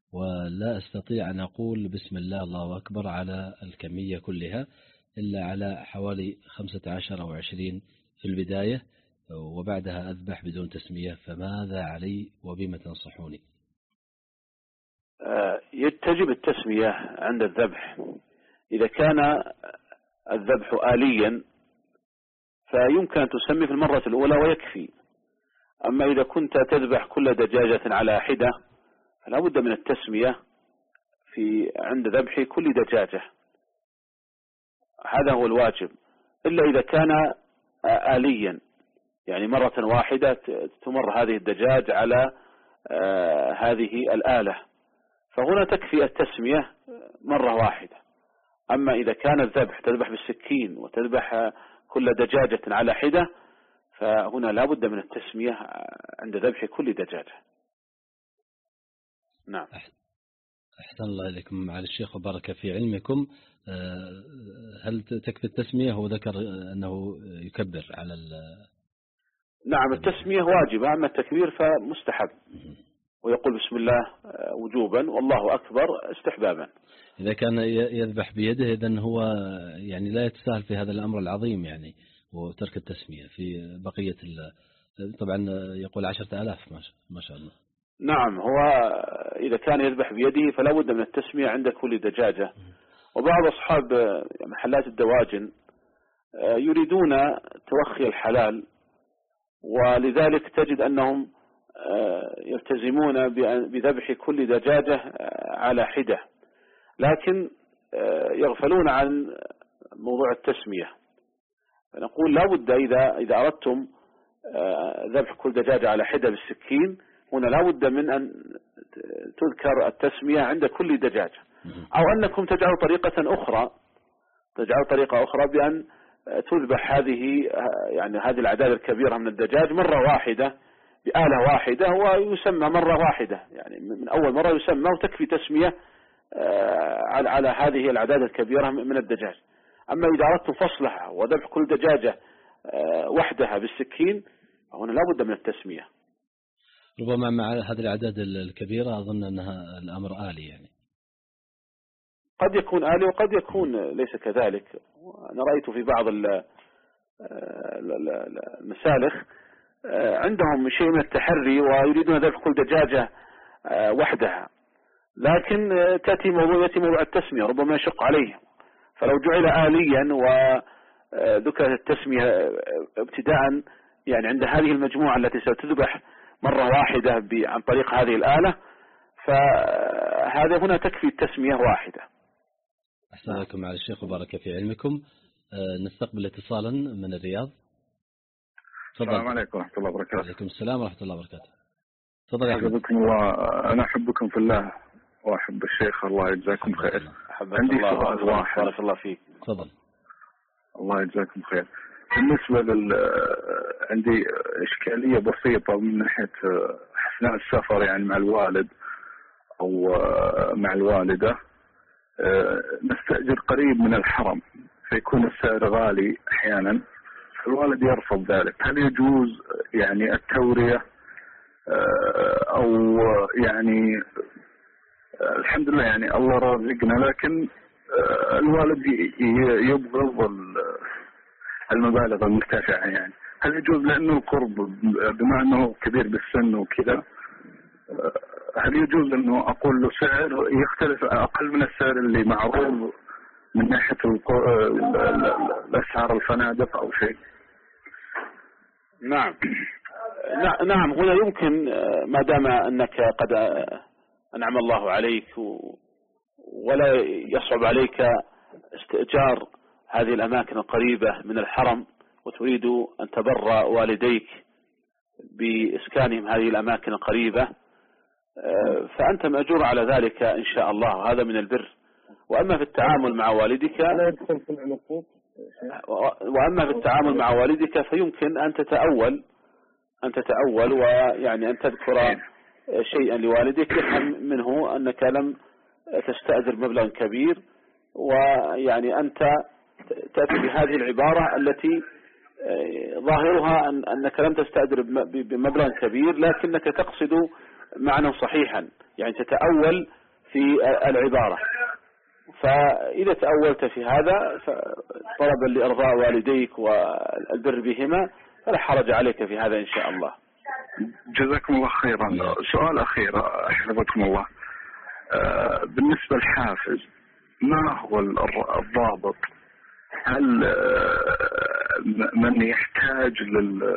ولا أستطيع أن أقول بسم الله الله أكبر على الكمية كلها إلا على حوالي خمسة عشر أو عشرين في البداية، وبعدها أذبح بدون تسمية، فماذا علي وبما تنصحوني؟ تجب التسمية عند الذبح. إذا كان الذبح آليا فيمكن أن تسمي في المرة الأولى ويكفي. أما إذا كنت تذبح كل دجاجة على حدة فلا بد من التسمية في عند ذبح كل دجاجة، هذا هو الواجب. إلا إذا كان آليا، يعني مرة واحدة تمر هذه الدجاج على هذه الآلة، فهنا تكفي التسمية مرة واحدة. أما إذا كان الذبح تذبح بالسكين وتذبح كل دجاجة على حدة فهنا لا بد من التسمية عند ذبح كل دجاجة. نعم. أحسن الله إليكم معالي الشيخ وبارك في علمكم. هل تكفي التسمية؟ هو ذكر أنه يكبر على ال نعم التسمية واجبة، أما التكبير فمستحب، ويقول بسم الله وجوبا والله أكبر استحبابا. إذا كان يذبح بيده إذن هو يعني لا يتساهل في هذا الأمر العظيم يعني، وترك التسمية في بقية طبعا يقول عشرة آلاف ما شاء الله. نعم، هو إذا كان يذبح بيده فلا بد من التسمية عند كل دجاجة. وبعض أصحاب محلات الدواجن يريدون توخي الحلال، ولذلك تجد أنهم يلتزمون بذبح كل دجاجة على حدة، لكن يغفلون عن موضوع التسمية. فنقول لا بد إذا إذا أردتم ذبح كل دجاجة على حدة بالسكين هنا لا بد من أن تذكر التسمية عند كل دجاجة، أو أنكم تجعلوا طريقة أخرى تجعلوا طريقة أخرى بأن تذبح هذه يعني هذه الأعداد الكبيرة من الدجاج مرة واحدة بآلة واحدة ويسمى مرة واحدة، يعني من أول مرة يسمى وتكفي تسمية على على هذه الأعداد الكبيرة من الدجاج. أما إذا أردتم فصلها وذبح كل دجاجة وحدها بالسكين هنا لا بد من التسمية. ربما مع هذه الأعداد الكبيرة أظن أنها الأمر آلي، يعني قد يكون آلي وقد يكون ليس كذلك. أنا رأيت في بعض المسالخ عندهم شيء من التحري ويريدون ذبح كل دجاجة وحدها، لكن تأتي موضوع يأتي موضوع التسمية ربما يشق عليه، فلو جعل آليا وذكرت التسمية ابتداء يعني عند هذه المجموعة التي ستذبح مرة واحدة عن طريق هذه الآلة فهذا هنا تكفي التسمية واحدة. أحسن لكم على الشيخ وبارك في علمكم. نستقبل اتصالا من الرياض. السلام عليكم ورحمة الله وبركاته. وعليكم السلام ورحمة الله وبركاته. تفضل يا أحمد. حفظكم الله. أنا أحبكم في الله وأحب الشيخ، الله يجزاكم خير. عندي سؤال واحد. بارك الله فيك. تفضل. الله يجزاكم خير. بالنسبة لل عندي إشكالية بسيطة من ناحية أثناء السفر يعني مع الوالد أو مع الوالدة، نستأجر قريب من الحرم فيكون السعر غالي أحيانا، الوالد يرفض ذلك. هل يجوز يعني التورية أو يعني الحمد لله يعني الله رزقنا، لكن الوالد يبغض المبالغ المرتفعة، يعني هل يجوز لأنه القرب بما أنه كبير بالسن وكذا، هل يجوز أنه أقول له سعر يختلف أقل من السعر اللي معروض من ناحية الأسعار الفنادق أو شيء؟ نعم نعم هنا يمكن ما دام أنك قد أنعم الله عليك ولا يصعب عليك استئجار هذه الأماكن القريبة من الحرم وتريد أن تبر والديك بإسكانهم هذه الأماكن القريبة، فأنت مأجور على ذلك إن شاء الله، هذا من البر. وأما في التعامل مع والدك وأما في التعامل مع والدك فيمكن أن تتأول أن تتأول ويعني أن تذكر شيئا لوالدك يفهم منه أنك لم تستأجر مبلغ كبير، ويعني أنت تأتي بهذه العبارة التي ظاهرها أن أنك لم تستأجر بمبلغ كبير لكنك تقصد معنى صحيحا، يعني تتأول في العبارة. فإذا تأولت في هذا طلبا لإرضاء والديك والبر بهما فلا حرج عليك في هذا إن شاء الله. جزاكم الله خيرا. سؤال أخير حفظكم الله، بالنسبة للحافز ما هو الضابط؟ هل من يحتاج لل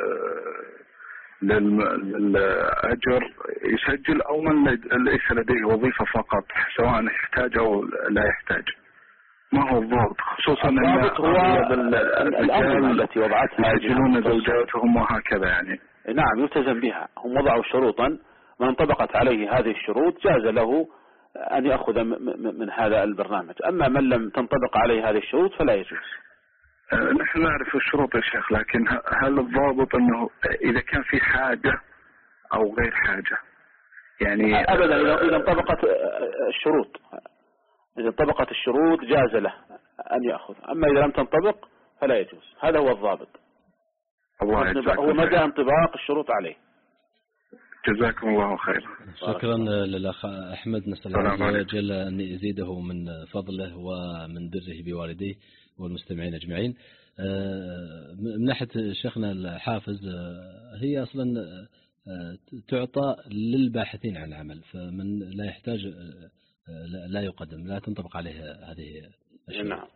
للأجر يسجل أو من ليس لديه وظيفة فقط سواء يحتاج أو لا يحتاج؟ ما هو الضابط؟ خصوصا أن الأمر التي وضعتها يسجلون زوجاتهم وهكذا يعني. نعم يلتزم بها. هم وضعوا شروطا من انطبقت عليه هذه الشروط جاز له أن يأخذ من هذا البرنامج. أما من لم تنطبق عليه هذه الشروط فلا يجوز. نحن نعرف الشروط يا شيخ، لكن هل الضابط أنه إذا كان في حاجة أو غير حاجة يعني؟ أبدا إذا انطبقت الشروط إذا انطبقت الشروط جاز له أن يأخذ. أما إذا لم تنطبق فلا يجوز. هذا هو الضابط. الله هو مدى انطباق الشروط عليه. جزاكم الله خير. شكرا للأخ أحمد. نسأل الله عز وجل أن يزيده من فضله ومن بره بوالديه والمستمعين أجمعين. من ناحية شيخنا الحافز هي أصلا تعطى للباحثين عن العمل، فمن لا يحتاج لا يقدم، لا تنطبق عليه هذه الشروط. نعم.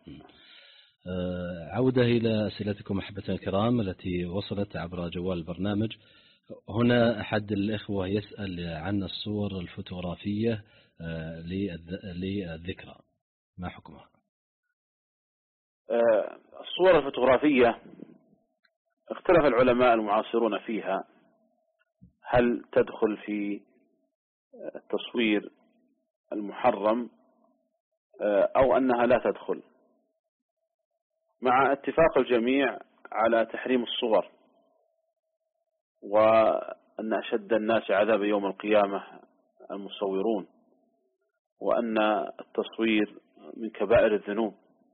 عودة إلى أسئلتكم أحبتنا الكرام التي وصلت عبر جوال البرنامج. هنا أحد الإخوة يسأل عن الصور الفوتوغرافية للذكرى، ما حكمها؟ الصور الفوتوغرافية اختلف العلماء المعاصرون فيها، هل تدخل في التصوير المحرم أو أنها لا تدخل، مع اتفاق الجميع على تحريم الصور، وأن أشد الناس عذاب يوم القيامة المصورون، وأن التصوير من كبائر الذنوب.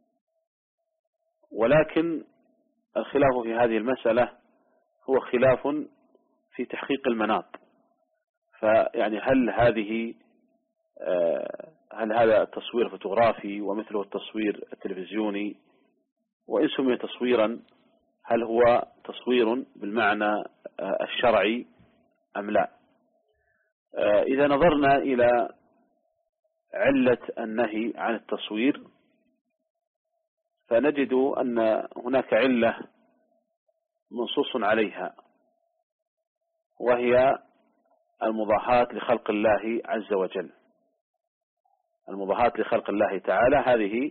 ولكن الخلاف في هذه المسألة هو خلاف في تحقيق المناط. فيعني هل هذه هل هذا التصوير فوتوغرافي ومثله التصوير التلفزيوني، وإن سمي تصويرا هل هو تصوير بالمعنى الشرعي أم لا؟ إذا نظرنا إلى علة النهي عن التصوير فنجد أن هناك علة منصوص عليها، وهي المضاهاة لخلق الله عز وجل. المضاهاة لخلق الله تعالى هذه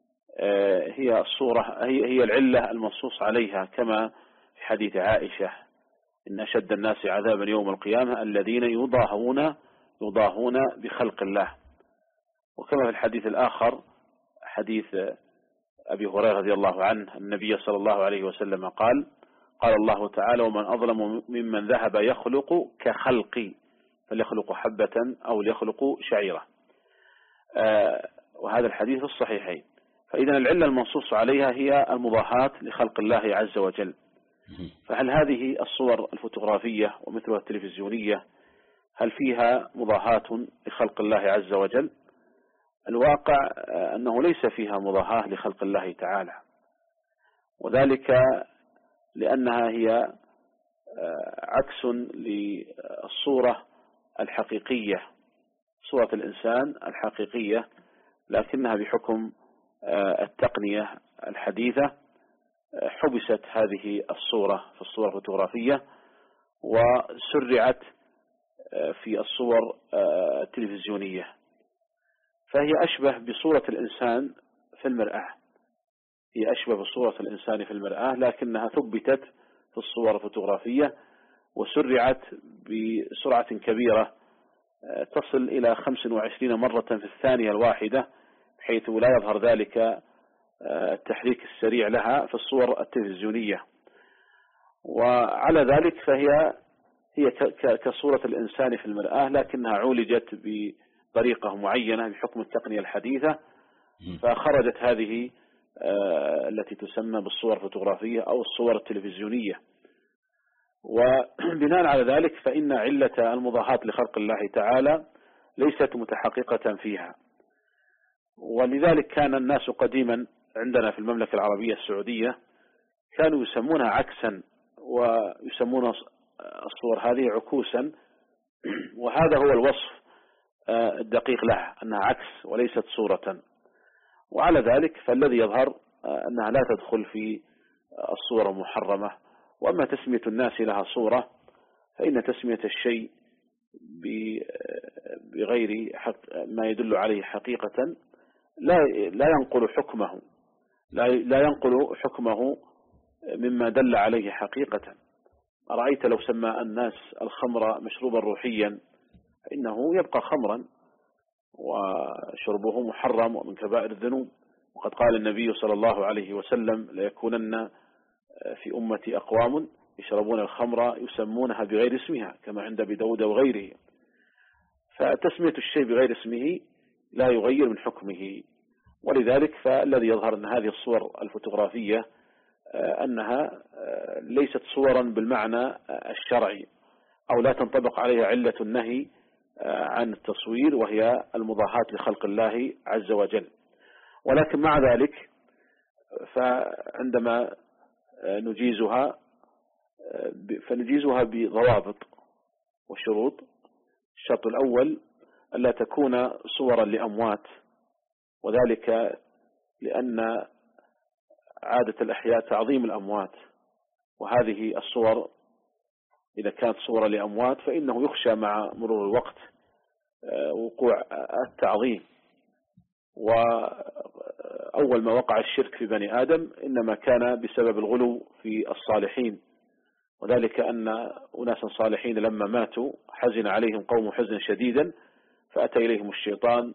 هي الصورة، هي هي العلة المنصوص عليها، كما في حديث عائشة إن أشد الناس عذابا يوم القيامة الذين يضاهون يضاهون بخلق الله. وكما في الحديث الآخر حديث أبي هريرة رضي الله عنه النبي صلى الله عليه وسلم قال قال الله تعالى ومن أظلم ممن ذهب يخلق كخلقي فليخلق حبة أو ليخلق شعيرة. آه وهذا الحديث الصحيحين. فإذا العلة المنصوص عليها هي المضاهاة لخلق الله عز وجل. فهل هذه الصور الفوتوغرافية ومثلها التلفزيونية هل فيها مضاهاة لخلق الله عز وجل؟ الواقع أنه ليس فيها مضاهاة لخلق الله تعالى، وذلك لأنها هي عكس للصورة الحقيقية، صورة الإنسان الحقيقية، لكنها بحكم التقنية الحديثة حبست هذه الصورة في الصور الفوتوغرافية وسرعت في الصور التلفزيونية، فهي أشبه بصورة الإنسان في المرآة، هي أشبه بصورة الإنسان في المرآة، لكنها ثبتت في الصور الفوتوغرافية وسرعت بسرعة كبيرة تصل إلى خمس وعشرين مرة في الثانية الواحدة، بحيث لا يظهر ذلك التحريك السريع لها في الصور التلفزيونية. وعلى ذلك فهي هي كصورة الإنسان في المرآة، لكنها عولجت بطريقة معينة بحكم التقنية الحديثة، فخرجت هذه التي تسمى بالصور الفوتوغرافية أو الصور التلفزيونية. وبناء على ذلك فإن علة المضاهاة لخلق الله تعالى ليست متحققة فيها. ولذلك كان الناس قديما عندنا في المملكة العربية السعودية كانوا يسمونها عكسا، ويسمون الصور هذه عكوسا، وهذا هو الوصف الدقيق لها، أنها عكس وليست صورة. وعلى ذلك فالذي يظهر أنها لا تدخل في الصورة المحرمة. وأما تسمية الناس لها صورة فإن تسمية الشيء بغير ما يدل عليه حقيقة لا لا ينقل حكمه لا لا ينقل حكمه مما دل عليه حقيقة. أرأيت لو سمى الناس الخمر مشروبا روحيا فإنه يبقى خمرا وشربه محرم ومن كبائر الذنوب. وقد قال النبي صلى الله عليه وسلم: ليكونن في أمتي أقوام يشربون الخمر يسمونها بغير اسمها كما عند أبي داود وغيره. فتسمية الشيء بغير اسمه لا يغير من حكمه. ولذلك فالذي يظهر أن هذه الصور الفوتوغرافية أنها ليست صورا بالمعنى الشرعي، أو لا تنطبق عليها علة النهي عن التصوير وهي المضاهاة لخلق الله عز وجل. ولكن مع ذلك فعندما نجيزها فنجيزها بضوابط وشروط. الشرط الأول ألا تكون صورا لأموات، وذلك لأن عادة الأحياء تعظيم الأموات، وهذه الصور إذا كانت صورة لأموات فإنه يخشى مع مرور الوقت وقوع التعظيم. وأول ما وقع الشرك في بني آدم إنما كان بسبب الغلو في الصالحين، وذلك أن أناسا صالحين لما ماتوا حزن عليهم قوم حزنا شديدا، فأتى إليهم الشيطان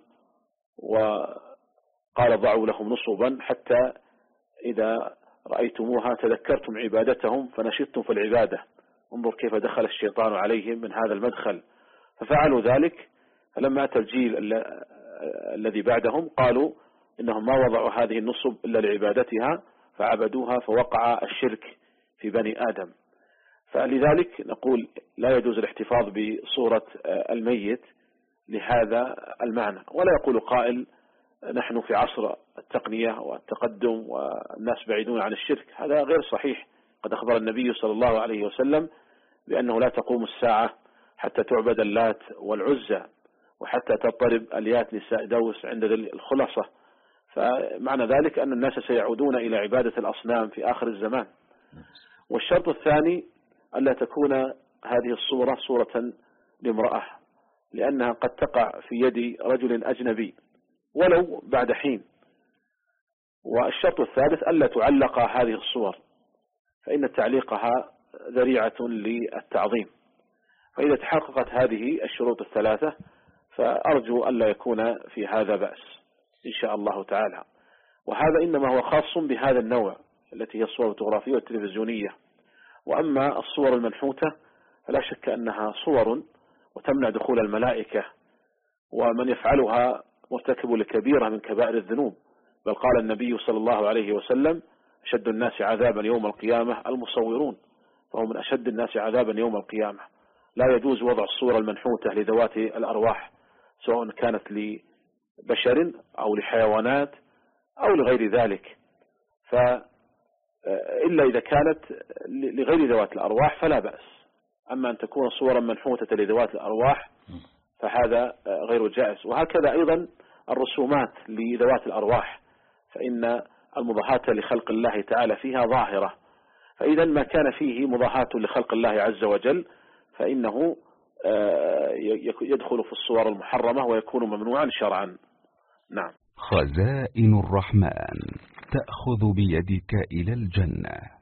وقال ضعوا لهم نصبا حتى إذا رأيتموها تذكرتم عبادتهم فنشدتم في العبادة. انظر كيف دخل الشيطان عليهم من هذا المدخل. ففعلوا ذلك، فلما أتى الجيل الذي بعدهم قالوا إنهم ما وضعوا هذه النصب إلا لعبادتها فعبدوها، فوقع الشرك في بني آدم. فلذلك نقول لا يجوز الاحتفاظ بصورة الميت لهذا المعنى. ولا يقول قائل نحن في عصر التقنية والتقدم والناس بعيدون عن الشرك، هذا غير صحيح. قد أخبر النبي صلى الله عليه وسلم بأنه لا تقوم الساعة حتى تعبد اللات والعزى وحتى تضطرب اليات نساء دوس عند الخلصة. فمعنى ذلك أن الناس سيعودون إلى عبادة الأصنام في آخر الزمان. والشرط الثاني ألا تكون هذه الصورة صورة لامرأة، لأنها قد تقع في يد رجل أجنبي ولو بعد حين. والشرط الثالث ألا تعلق هذه الصور، فإن تعليقها ذريعة للتعظيم. فإذا تحققت هذه الشروط الثلاثة فأرجو ألا يكون في هذا بأس إن شاء الله تعالى. وهذا إنما هو خاص بهذا النوع التي هي الصور الفوتوغرافية والتلفزيونية. وأما الصور المنحوتة فلا شك أنها صور وتمنع دخول الملائكة، ومن يفعلها مرتكب لكبيرة من كبائر الذنوب. بل قال النبي صلى الله عليه وسلم: أشد الناس عذابا يوم القيامة المصورون، فهم من أشد الناس عذابا يوم القيامة. لا يجوز وضع الصورة المنحوتة لذوات الأرواح، سواء كانت لبشر أو لحيوانات أو لغير ذلك. فإلا إذا كانت لغير ذوات الأرواح فلا بأس. أما أن تكون صورا منحوتة لذوات الأرواح فهذا غير جائز. وهكذا أيضا الرسومات لذوات الأرواح، فإن المضاهاة لخلق الله تعالى فيها ظاهرة. فإذا ما كان فيه مضاهاة لخلق الله عز وجل فإنه يدخل في الصور المحرمة ويكون ممنوعا شرعا. نعم. خزائن الرحمن تأخذ بيدك إلى الجنة.